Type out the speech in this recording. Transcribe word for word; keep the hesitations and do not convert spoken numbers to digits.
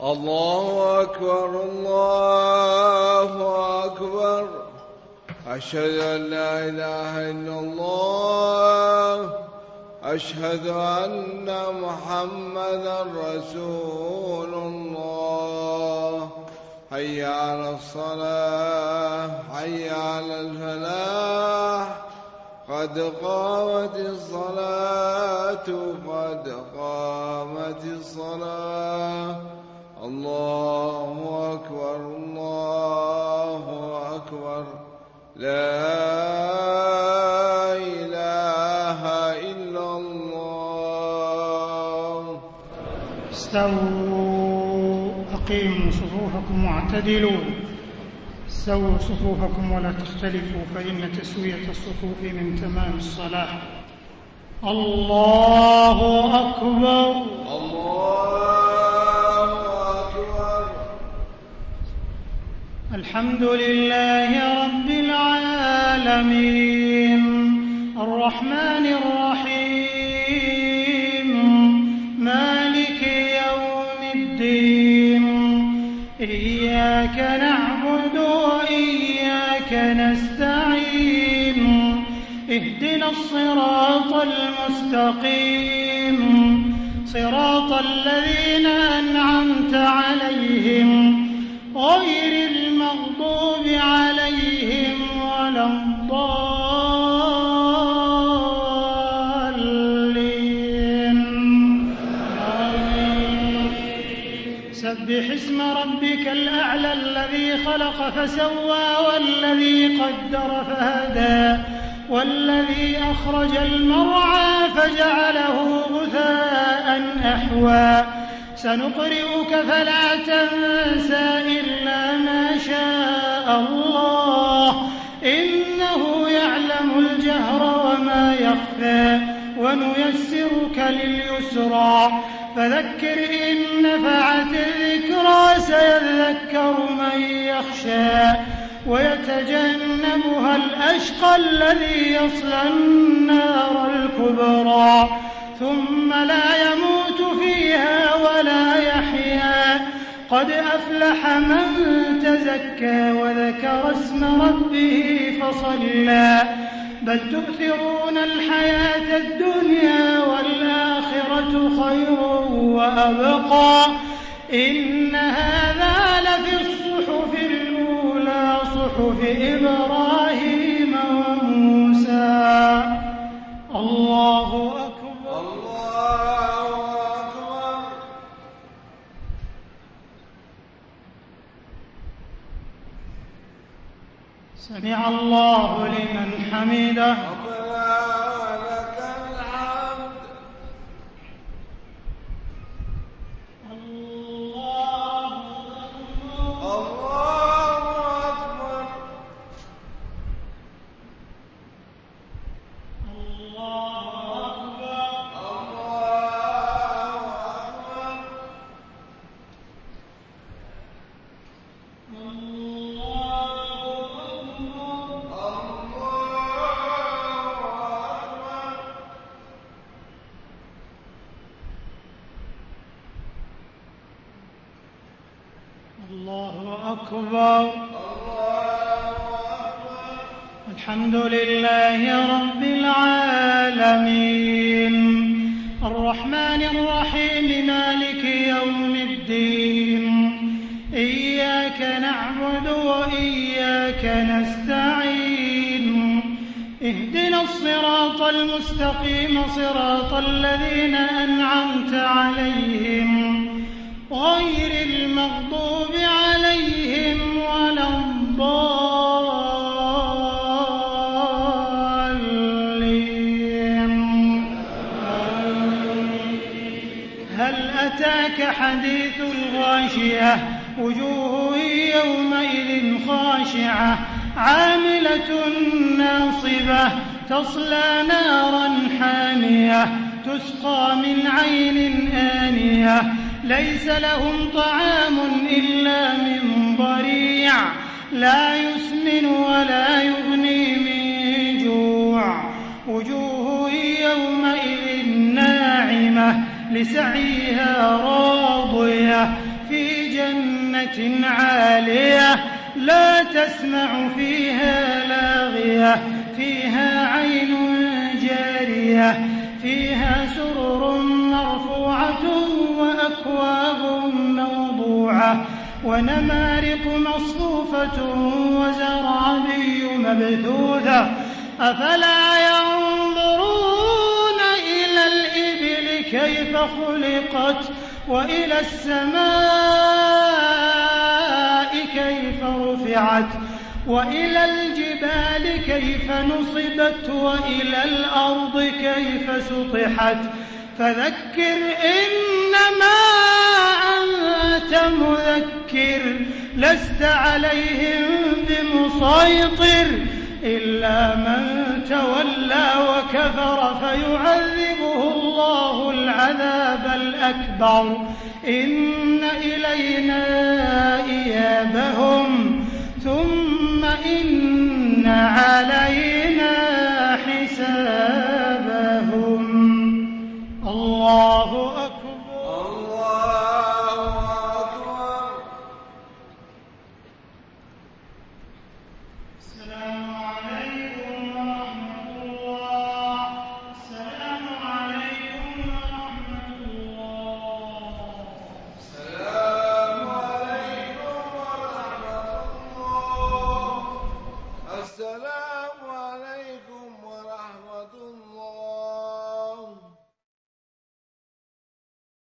الله أكبر الله أكبر أشهد أن لا إله إلا الله أشهد أن محمدا رسول الله حي على الصلاة حي على الفلاح قد قامت الصلاة قد قامت الصلاة الله أكبر الله أكبر لا إله إلا الله. استووا أقيموا صفوفكم واعتدلوا سووا صفوفكم ولا تختلفوا فإن تسوية الصفوف من تمام الصلاة. الله أكبر الله أكبر. الحمد لله رب العالمين الرحمن الرحيم مالك يوم الدين إياك نعبد وإياك نستعين اهدنا الصراط المستقيم صراط الذين أنعمت عليهم غير المغضوب عليهم ولا الضالين. سبح اسم ربك الأعلى الذي خلق فسوى والذي قدر فهدى والذي أخرج المرعى فجعله غثاء أحوى سنقرئك فلا تنسى إلا ما شاء الله إنه يعلم الجهر وما يخفى ونيسرك لليسرى فذكر إن نفعت الذكرى سيذكر من يخشى ويتجنبها الأشقى الذي يصلى النار الكبرى ثم لا يموت فيها ولا يحيا قد أفلح من تزكى وذكر اسم ربه فصلى بل تؤثرون الحياة الدنيا والآخرة خير وأبقى إن هذا لفي الصحف الأولى صحف إبراهيم وموسى. الله أكبر الله أكبر. سمع الله لمن حمده. أكبر. الحمد لله رب العالمين الرحمن الرحيم مالك يوم الدين إياك نعبد وإياك نستعين اهدنا الصراط المستقيم صراط الذين أنعمت عليهم غير المغضوب عليهم ولا الضالين. هل أتاك حديث الغاشية وجوه يومئذ خاشعة عاملة ناصبة تصلى نارا حامية تسقى من عين آنية ليس لهم طعام إلا من ضريع لا يسمن ولا يغني من جوع وجوه يومئذ ناعمة لسعيها راضية في جنة عالية لا تسمع فيها لاغية فيها عين جارية فيها سرر مرفوعة وأكواب موضوعة ونمارق مصفوفة وزرابي مبثوثة أفلا ينظرون إلى الإبل كيف خلقت وإلى السماء كيف رفعت وإلى الجبال كيف نصبت وإلى الأرض كيف سطحت فذكر إنما أنت مذكر لست عليهم بمسيطر إلا من تولى وكفر فيعذبه الله العذاب الأكبر إن إلينا